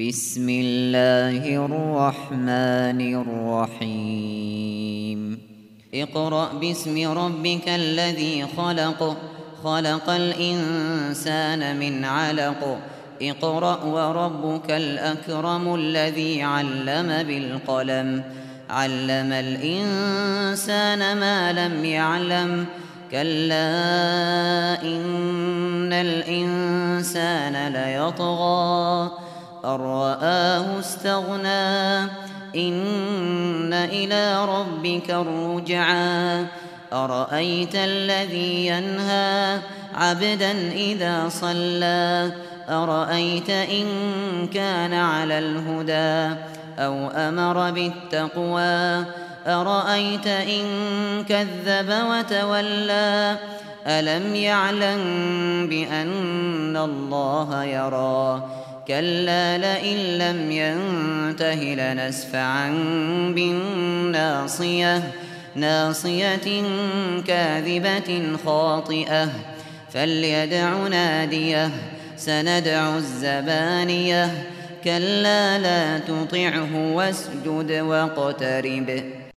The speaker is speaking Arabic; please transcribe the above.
بسم الله الرحمن الرحيم اقرأ باسم ربك الذي خلق خلق الإنسان من علق اقرأ وربك الأكرم الذي علم بالقلم علم الإنسان ما لم يعلم كلا إن الإنسان ليطغى أن رآه استغنى إن إلى ربك الرجعى أرأيت الذي ينهى عبدا إذا صلى أرأيت إن كان على الهدى أو أمر بالتقوى أرأيت إن كذب وتولى ألم يعلم بأن الله يرى كلا لئن لم ينته لنسفعا بالناصية ناصية كاذبة خاطئة فليدع ناديه سندع الزبانية كلا لا تطعه واسجد واقترب